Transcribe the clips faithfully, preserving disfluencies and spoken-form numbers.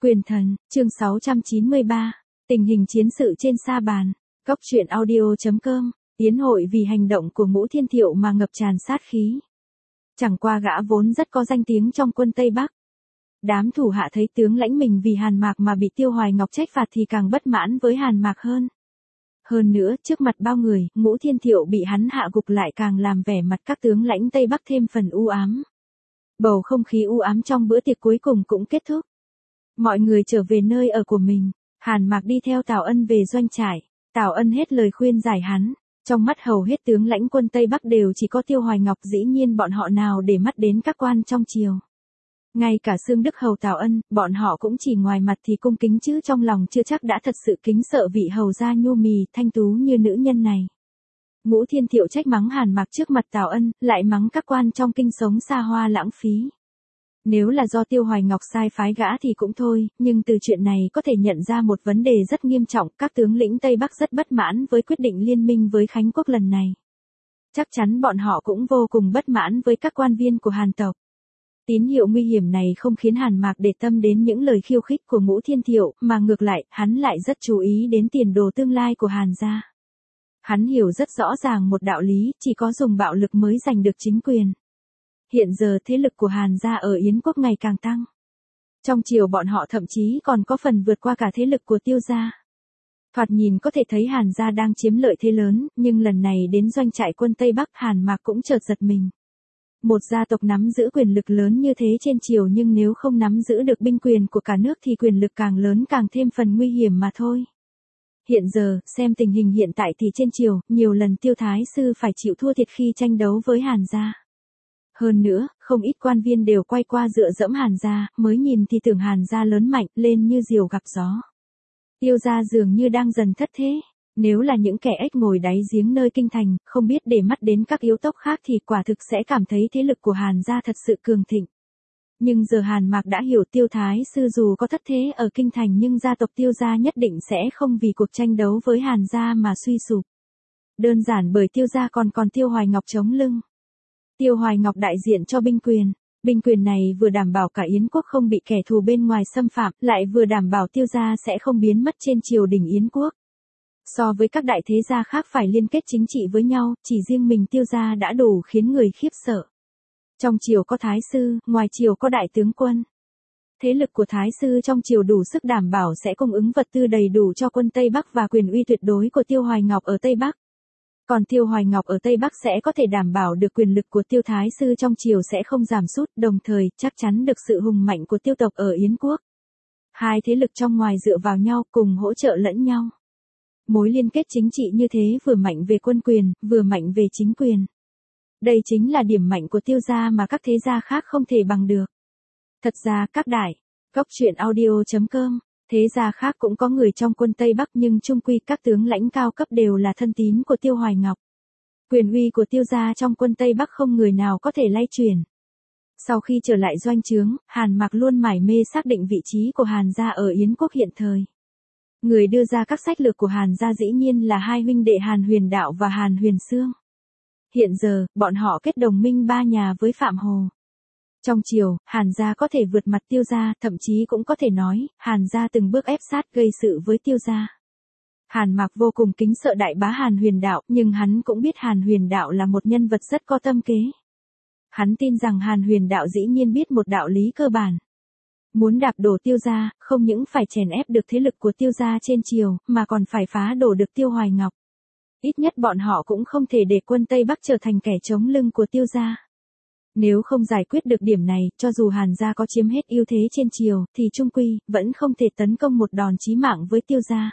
Quyền thần, chương sáu trăm chín mươi ba, tình hình chiến sự trên sa bàn. Góc truyện audio chấm com, Yến hội vì hành động của Ngũ Thiên Thiệu mà ngập tràn sát khí. Chẳng qua gã vốn rất có danh tiếng trong quân Tây Bắc. Đám thủ hạ thấy tướng lãnh mình vì Hàn Mạc mà bị Tiêu Hoài Ngọc trách phạt thì càng bất mãn với Hàn Mạc hơn. Hơn nữa, trước mặt bao người, Ngũ Thiên Thiệu bị hắn hạ gục lại càng làm vẻ mặt các tướng lãnh Tây Bắc thêm phần u ám. Bầu không khí u ám trong bữa tiệc cuối cùng cũng kết thúc. Mọi người trở về nơi ở của mình, Hàn Mạc đi theo Tào Ân về doanh trại. Tào Ân hết lời khuyên giải hắn, trong mắt hầu hết tướng lãnh quân Tây Bắc đều chỉ có Tiêu Hoài Ngọc, dĩ nhiên bọn họ nào để mắt đến các quan trong triều. Ngay cả Xương Đức hầu Tào Ân, bọn họ cũng chỉ ngoài mặt thì cung kính chứ trong lòng chưa chắc đã thật sự kính sợ vị hầu gia nhu mì, thanh tú như nữ nhân này. Ngũ Thiên Thiệu trách mắng Hàn Mạc trước mặt Tào Ân, lại mắng các quan trong kinh sống xa hoa lãng phí. Nếu là do Tiêu Hoài Ngọc sai phái gã thì cũng thôi, nhưng từ chuyện này có thể nhận ra một vấn đề rất nghiêm trọng, các tướng lĩnh Tây Bắc rất bất mãn với quyết định liên minh với Khánh Quốc lần này. Chắc chắn bọn họ cũng vô cùng bất mãn với các quan viên của Hàn tộc. Tín hiệu nguy hiểm này không khiến Hàn Mạc để tâm đến những lời khiêu khích của Ngũ Thiên Thiệu, mà ngược lại, hắn lại rất chú ý đến tiền đồ tương lai của Hàn gia. Hắn hiểu rất rõ ràng một đạo lý, chỉ có dùng bạo lực mới giành được chính quyền. Hiện giờ thế lực của Hàn gia ở Yến quốc ngày càng tăng. Trong triều bọn họ thậm chí còn có phần vượt qua cả thế lực của Tiêu gia. Thoạt nhìn có thể thấy Hàn gia đang chiếm lợi thế lớn, nhưng lần này đến doanh trại quân Tây Bắc, Hàn Mạc cũng chợt giật mình. Một gia tộc nắm giữ quyền lực lớn như thế trên triều, nhưng nếu không nắm giữ được binh quyền của cả nước thì quyền lực càng lớn càng thêm phần nguy hiểm mà thôi. Hiện giờ, xem tình hình hiện tại thì trên triều, nhiều lần Tiêu Thái Sư phải chịu thua thiệt khi tranh đấu với Hàn gia. Hơn nữa, không ít quan viên đều quay qua dựa dẫm Hàn gia, mới nhìn thì tưởng Hàn gia lớn mạnh lên như diều gặp gió. Tiêu gia dường như đang dần thất thế. Nếu là những kẻ ếch ngồi đáy giếng nơi kinh thành, không biết để mắt đến các yếu tốc khác thì quả thực sẽ cảm thấy thế lực của Hàn gia thật sự cường thịnh. Nhưng giờ Hàn Mạc đã hiểu Tiêu Thái Sư dù có thất thế ở kinh thành nhưng gia tộc Tiêu gia nhất định sẽ không vì cuộc tranh đấu với Hàn gia mà suy sụp. Đơn giản bởi Tiêu gia còn còn Tiêu Hoài Ngọc chống lưng. Tiêu Hoài Ngọc đại diện cho binh quyền. Binh quyền này vừa đảm bảo cả Yến quốc không bị kẻ thù bên ngoài xâm phạm, lại vừa đảm bảo Tiêu gia sẽ không biến mất trên triều đình Yến quốc. So với các đại thế gia khác phải liên kết chính trị với nhau, chỉ riêng mình Tiêu gia đã đủ khiến người khiếp sợ. Trong triều có Thái Sư, ngoài triều có đại tướng quân. Thế lực của Thái Sư trong triều đủ sức đảm bảo sẽ cung ứng vật tư đầy đủ cho quân Tây Bắc và quyền uy tuyệt đối của Tiêu Hoài Ngọc ở Tây Bắc. Còn Tiêu Hoài Ngọc ở Tây Bắc sẽ có thể đảm bảo được quyền lực của Tiêu Thái Sư trong triều sẽ không giảm sút, đồng thời chắc chắn được sự hùng mạnh của Tiêu tộc ở Yến quốc. Hai thế lực trong ngoài dựa vào nhau cùng hỗ trợ lẫn nhau. Mối liên kết chính trị như thế vừa mạnh về quân quyền, vừa mạnh về chính quyền. Đây chính là điểm mạnh của Tiêu gia mà các thế gia khác không thể bằng được. Thật ra các đại, góc truyện audio chấm com, thế gia khác cũng có người trong quân Tây Bắc nhưng chung quy các tướng lãnh cao cấp đều là thân tín của Tiêu Hoài Ngọc. Quyền uy của Tiêu gia trong quân Tây Bắc không người nào có thể lay chuyển. Sau khi trở lại doanh trướng, Hàn Mạc luôn mải mê xác định vị trí của Hàn gia ở Yến quốc hiện thời. Người đưa ra các sách lược của Hàn gia dĩ nhiên là hai huynh đệ Hàn Huyền Đạo và Hàn Huyền Xương. Hiện giờ, bọn họ kết đồng minh ba nhà với Phạm Hồ. Trong triều, Hàn gia có thể vượt mặt Tiêu gia, thậm chí cũng có thể nói, Hàn gia từng bước ép sát gây sự với Tiêu gia. Hàn Mạc vô cùng kính sợ đại bá Hàn Huyền Đạo, nhưng hắn cũng biết Hàn Huyền Đạo là một nhân vật rất có tâm kế. Hắn tin rằng Hàn Huyền Đạo dĩ nhiên biết một đạo lý cơ bản. Muốn đạp đổ Tiêu gia, không những phải chèn ép được thế lực của Tiêu gia trên triều, mà còn phải phá đổ được Tiêu Hoài Ngọc. Ít nhất bọn họ cũng không thể để quân Tây Bắc trở thành kẻ chống lưng của Tiêu gia. Nếu không giải quyết được điểm này, cho dù Hàn gia có chiếm hết ưu thế trên triều, thì chung quy, vẫn không thể tấn công một đòn chí mạng với Tiêu gia.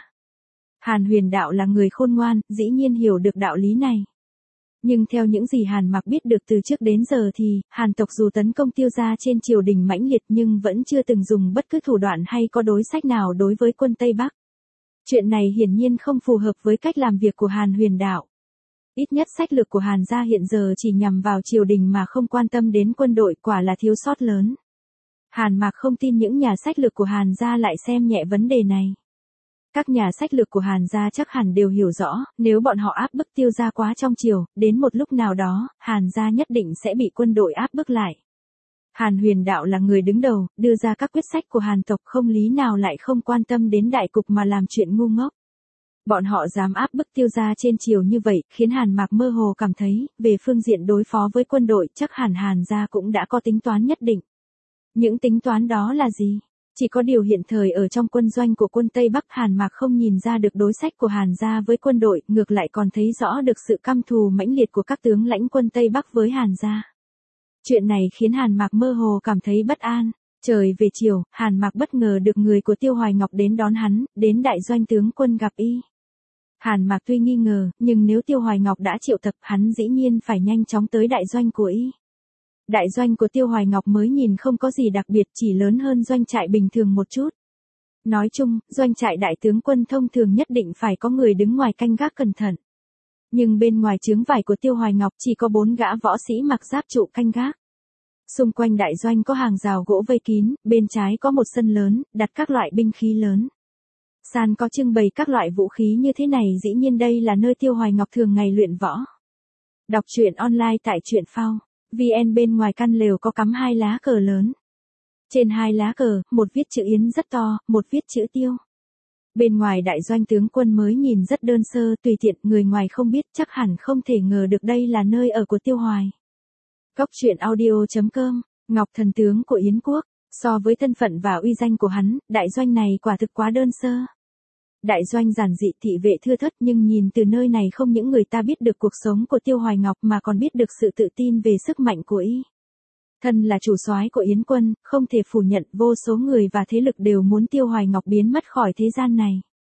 Hàn Huyền Đạo là người khôn ngoan, dĩ nhiên hiểu được đạo lý này. Nhưng theo những gì Hàn Mạc biết được từ trước đến giờ thì, Hàn tộc dù tấn công Tiêu gia trên triều đình mãnh liệt nhưng vẫn chưa từng dùng bất cứ thủ đoạn hay có đối sách nào đối với quân Tây Bắc. Chuyện này hiển nhiên không phù hợp với cách làm việc của Hàn Huyền Đạo. Ít nhất sách lược của Hàn gia hiện giờ chỉ nhằm vào triều đình mà không quan tâm đến quân đội, quả là thiếu sót lớn. Hàn Mạc không tin những nhà sách lược của Hàn gia lại xem nhẹ vấn đề này. Các nhà sách lược của Hàn gia chắc hẳn đều hiểu rõ, nếu bọn họ áp bức Tiêu gia quá trong triều, đến một lúc nào đó, Hàn gia nhất định sẽ bị quân đội áp bức lại. Hàn Huyền Đạo là người đứng đầu, đưa ra các quyết sách của Hàn tộc, không lý nào lại không quan tâm đến đại cục mà làm chuyện ngu ngốc. Bọn họ dám áp bức Tiêu gia trên triều như vậy, khiến Hàn Mạc mơ hồ cảm thấy, về phương diện đối phó với quân đội, chắc hẳn Hàn gia cũng đã có tính toán nhất định. Những tính toán đó là gì? Chỉ có điều hiện thời ở trong quân doanh của quân Tây Bắc, Hàn Mạc không nhìn ra được đối sách của Hàn gia với quân đội, ngược lại còn thấy rõ được sự căm thù mãnh liệt của các tướng lãnh quân Tây Bắc với Hàn gia. Chuyện này khiến Hàn Mạc mơ hồ cảm thấy bất an. Trời về chiều, Hàn Mạc bất ngờ được người của Tiêu Hoài Ngọc đến đón hắn, đến đại doanh tướng quân gặp y. Hàn Mạc tuy nghi ngờ, nhưng nếu Tiêu Hoài Ngọc đã triệu tập, hắn dĩ nhiên phải nhanh chóng tới đại doanh của y. Đại doanh của Tiêu Hoài Ngọc mới nhìn không có gì đặc biệt, chỉ lớn hơn doanh trại bình thường một chút. Nói chung, doanh trại đại tướng quân thông thường nhất định phải có người đứng ngoài canh gác cẩn thận. Nhưng bên ngoài chướng vải của Tiêu Hoài Ngọc chỉ có bốn gã võ sĩ mặc giáp trụ canh gác. Xung quanh đại doanh có hàng rào gỗ vây kín, bên trái có một sân lớn, đặt các loại binh khí lớn. Sàn có trưng bày các loại vũ khí như thế này, dĩ nhiên đây là nơi Tiêu Hoài Ngọc thường ngày luyện võ. Đọc truyện online tại truyện phao. vn bên ngoài căn lều có cắm hai lá cờ lớn. Trên hai lá cờ, một viết chữ Yến rất to, một viết chữ Tiêu. Bên ngoài đại doanh tướng quân mới nhìn rất đơn sơ, tùy tiện, người ngoài không biết chắc hẳn không thể ngờ được đây là nơi ở của Tiêu Hoài. Cốc truyện audio chấm com, Ngọc thần tướng của Yến quốc, so với thân phận và uy danh của hắn, đại doanh này quả thực quá đơn sơ. Đại doanh giản dị, thị vệ thưa thớt, nhưng nhìn từ nơi này không những người ta biết được cuộc sống của Tiêu Hoài Ngọc mà còn biết được sự tự tin về sức mạnh của y. Thân là chủ soái của Yến quân, không thể phủ nhận vô số người và thế lực đều muốn Tiêu Hoài Ngọc biến mất khỏi thế gian này.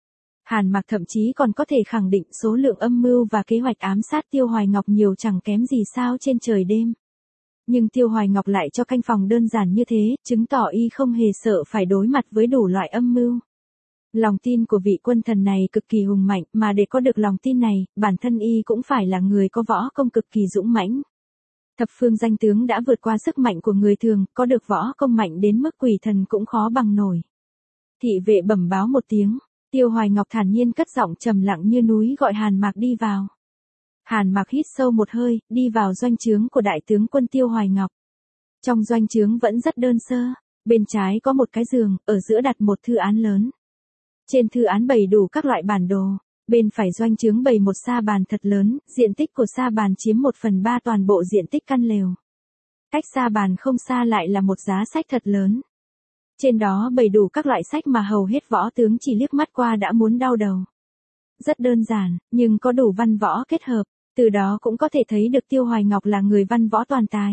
Hàn Mạc thậm chí còn có thể khẳng định số lượng âm mưu và kế hoạch ám sát Tiêu Hoài Ngọc nhiều chẳng kém gì sao trên trời đêm. Nhưng Tiêu Hoài Ngọc lại cho canh phòng đơn giản như thế, chứng tỏ y không hề sợ phải đối mặt với đủ loại âm mưu. Lòng tin của vị quân thần này cực kỳ hùng mạnh, mà để có được lòng tin này, bản thân y cũng phải là người có võ công cực kỳ dũng mãnh. Thập phương danh tướng đã vượt qua sức mạnh của người thường, có được võ công mạnh đến mức quỷ thần cũng khó bằng nổi. Thị vệ bẩm báo một tiếng, Tiêu Hoài Ngọc thản nhiên cất giọng trầm lặng như núi gọi Hàn Mạc đi vào. Hàn Mạc hít sâu một hơi, đi vào doanh trướng của đại tướng quân Tiêu Hoài Ngọc. Trong doanh trướng vẫn rất đơn sơ, bên trái có một cái giường, ở giữa đặt một thư án lớn. Trên thư án bày đủ các loại bản đồ, bên phải doanh trướng bày một sa bàn thật lớn, diện tích của sa bàn chiếm một phần ba toàn bộ diện tích căn lều. Cách sa bàn không xa lại là một giá sách thật lớn. Trên đó bày đủ các loại sách mà hầu hết võ tướng chỉ liếc mắt qua đã muốn đau đầu. Rất đơn giản, nhưng có đủ văn võ kết hợp, từ đó cũng có thể thấy được Tiêu Hoài Ngọc là người văn võ toàn tài.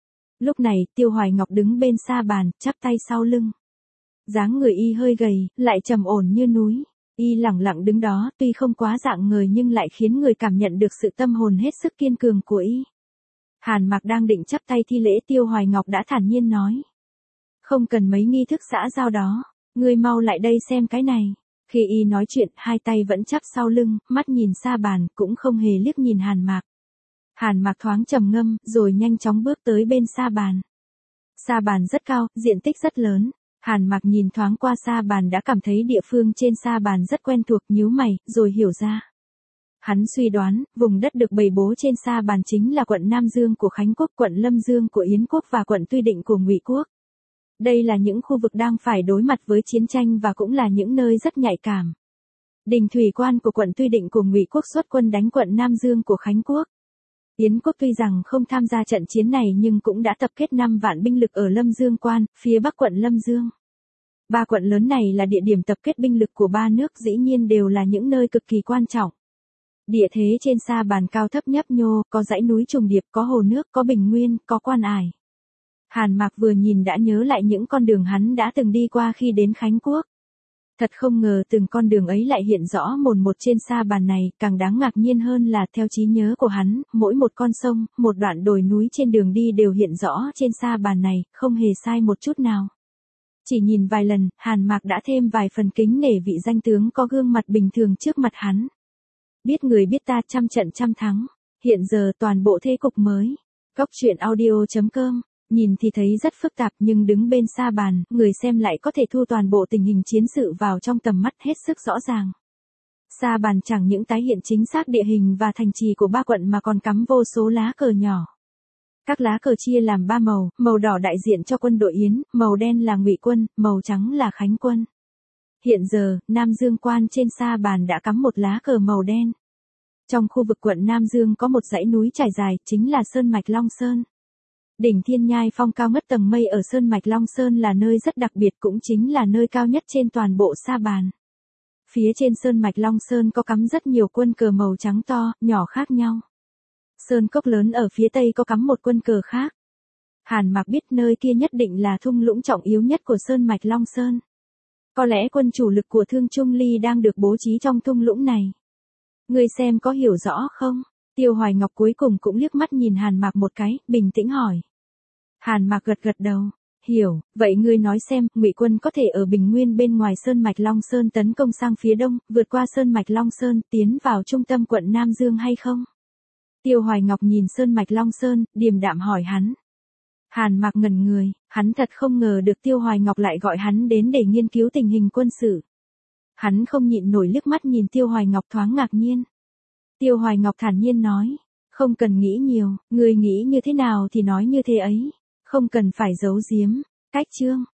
Lúc này, Tiêu Hoài Ngọc đứng bên sa bàn, chắp tay sau lưng. Dáng người y hơi gầy, lại trầm ổn như núi. Y lẳng lặng đứng đó, tuy không quá dạng người nhưng lại khiến người cảm nhận được sự tâm hồn hết sức kiên cường của y. Hàn Mạc đang định chắp tay thi lễ, Tiêu Hoài Ngọc đã thản nhiên nói. Không cần mấy nghi thức xã giao đó, ngươi mau lại đây xem cái này. Khi y nói chuyện, hai tay vẫn chắp sau lưng, mắt nhìn sa bàn, cũng không hề liếc nhìn Hàn Mạc. Hàn Mạc thoáng trầm ngâm, rồi nhanh chóng bước tới bên sa bàn. Sa bàn rất cao, diện tích rất lớn. Hàn Mạc nhìn thoáng qua sa bàn đã cảm thấy địa phương trên sa bàn rất quen thuộc, nhíu mày, rồi hiểu ra. Hắn suy đoán, vùng đất được bày bố trên sa bàn chính là quận Nam Dương của Khánh Quốc, quận Lâm Dương của Yến Quốc và quận Tuy Định của Ngụy Quốc. Đây là những khu vực đang phải đối mặt với chiến tranh và cũng là những nơi rất nhạy cảm. Đình thủy quan của quận Tuy Định của Ngụy Quốc xuất quân đánh quận Nam Dương của Khánh Quốc. Yến quốc tuy rằng không tham gia trận chiến này nhưng cũng đã tập kết năm vạn binh lực ở Lâm Dương Quan, phía bắc quận Lâm Dương. Ba quận lớn này là địa điểm tập kết binh lực của ba nước, dĩ nhiên đều là những nơi cực kỳ quan trọng. Địa thế trên sa bàn cao thấp nhấp nhô, có dãy núi trùng điệp, có hồ nước, có bình nguyên, có quan ải. Hàn Mạc vừa nhìn đã nhớ lại những con đường hắn đã từng đi qua khi đến Khánh Quốc. Thật không ngờ từng con đường ấy lại hiện rõ mồn một trên sa bàn này, càng đáng ngạc nhiên hơn là theo trí nhớ của hắn, mỗi một con sông, một đoạn đồi núi trên đường đi đều hiện rõ trên sa bàn này, không hề sai một chút nào. Chỉ nhìn vài lần, Hàn Mạc đã thêm vài phần kính nể vị danh tướng có gương mặt bình thường trước mặt hắn. Biết người biết ta, trăm trận trăm thắng, hiện giờ toàn bộ thế cục mới. Cốc truyện audio chấm com. Nhìn thì thấy rất phức tạp nhưng đứng bên sa bàn, người xem lại có thể thu toàn bộ tình hình chiến sự vào trong tầm mắt hết sức rõ ràng. Sa bàn chẳng những tái hiện chính xác địa hình và thành trì của ba quận mà còn cắm vô số lá cờ nhỏ. Các lá cờ chia làm ba màu, màu đỏ đại diện cho quân đội Yến, màu đen là Ngụy quân, màu trắng là Khánh quân. Hiện giờ, Nam Dương quan trên sa bàn đã cắm một lá cờ màu đen. Trong khu vực quận Nam Dương có một dãy núi trải dài, chính là Sơn mạch Long Sơn. Đỉnh Thiên Nhai Phong cao ngất tầng mây ở Sơn mạch Long Sơn là nơi rất đặc biệt, cũng chính là nơi cao nhất trên toàn bộ sa bàn. Phía trên Sơn mạch Long Sơn có cắm rất nhiều quân cờ màu trắng to, nhỏ khác nhau. Sơn cốc lớn ở phía tây có cắm một quân cờ khác. Hàn Mạc biết nơi kia nhất định là thung lũng trọng yếu nhất của Sơn mạch Long Sơn. Có lẽ quân chủ lực của Thương Trung Ly đang được bố trí trong thung lũng này. Ngươi xem có hiểu rõ không? Tiêu Hoài Ngọc cuối cùng cũng liếc mắt nhìn Hàn Mạc một cái, bình tĩnh hỏi. Hàn Mạc gật gật đầu. Hiểu, vậy ngươi nói xem, Ngụy quân có thể ở bình nguyên bên ngoài Sơn mạch Long Sơn tấn công sang phía đông, vượt qua Sơn mạch Long Sơn, tiến vào trung tâm quận Nam Dương hay không? Tiêu Hoài Ngọc nhìn Sơn mạch Long Sơn, điềm đạm hỏi hắn. Hàn Mạc ngẩn người, hắn thật không ngờ được Tiêu Hoài Ngọc lại gọi hắn đến để nghiên cứu tình hình quân sự. Hắn không nhịn nổi liếc mắt nhìn Tiêu Hoài Ngọc thoáng ngạc nhiên. Tiêu Hoài Ngọc thản nhiên nói, không cần nghĩ nhiều, người nghĩ như thế nào thì nói như thế ấy, không cần phải giấu giếm. Cách chương